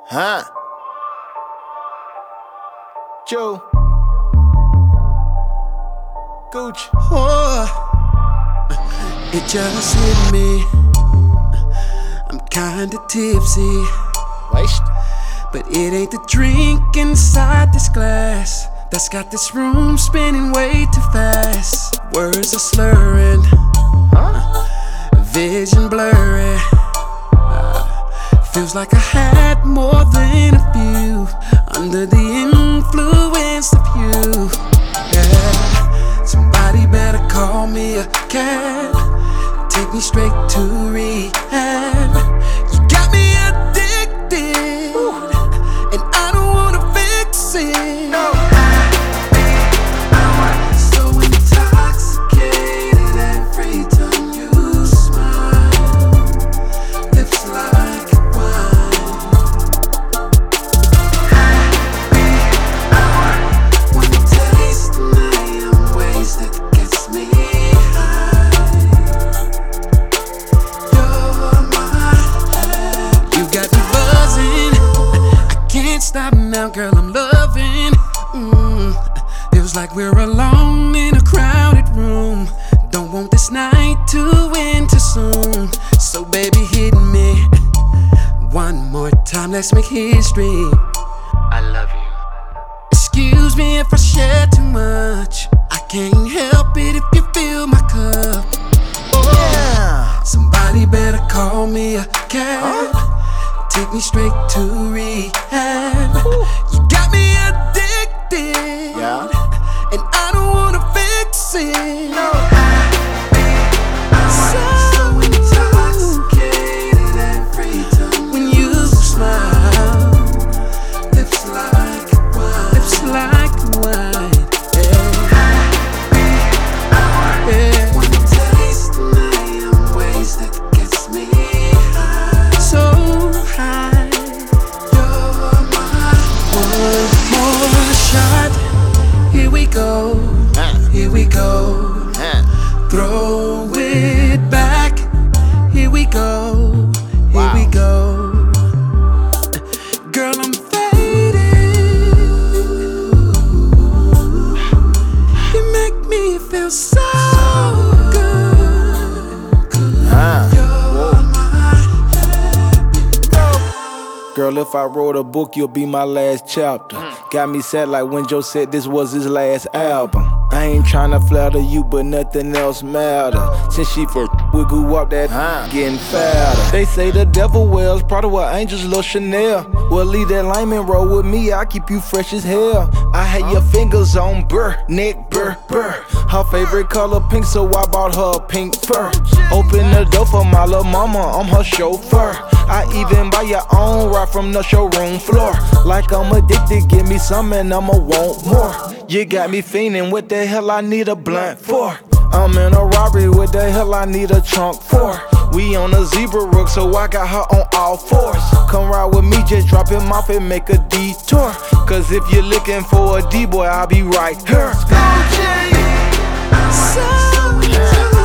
Huh? Joe. Gooch. Oh, it just hit me. I'm kinda tipsy, Wasted. but it ain't the drink inside this glass that's got this room spinning way too fast. Words are slurring, vision blurry. Feels like I had more than a few under the influence of you. Yeah, somebody better call me a cab, take me straight to rehab. You got me addicted, and I don't wanna fix it. No. So intoxicated every time you smile, lips like wine. One taste and I am wasted, gets me high. You're my head. You got me buzzing, I can't stop now, girl, I'm loving. Feels like we're alone in a crowded room. Don't want this night to end too soon. So baby, hit me one more time, let's make history. I love you. Excuse me if I share too much, I can't help it if you fill my cup. Yeah. Somebody better call me a cab, take me straight to rehab. You got me addicted, Yeah. and I don't wanna fix it. No. So intoxicated every time when you smile, lips like wine, lips like wine. Yeah. One taste and I am wasted, gets me high, so high. You're my one more shot. Here we go, here we go. Throw it back. Here we go, here we go. Girl, I'm faded. You make me feel so good. You're my Girl, if I wrote a book, you'll be my last chapter. Got me sad like when Joe said this was his last album. I ain't tryna flatter you, but nothing else matter. Since she first wiggle up that getting fatter. They say the devil wears Prada with angels, Lil Chanel. Well, leave that lineman roll with me, I keep you fresh as hell. I had your fingers on burr, neck burr. Her favorite color pink, so I bought her a pink fur. Open the door for my little mama, I'm her chauffeur. I even buy your own ride from the showroom floor. Like I'm addicted, give me some and I'ma want more. You got me fiending, what the hell I need a blunt for? I'm in a robbery, what the hell I need a trunk for? We on a zebra rook, so I got her on all fours. Come ride with me, just drop him off and make a detour. Cause if you're looking for a D-boy, I'll be right here. so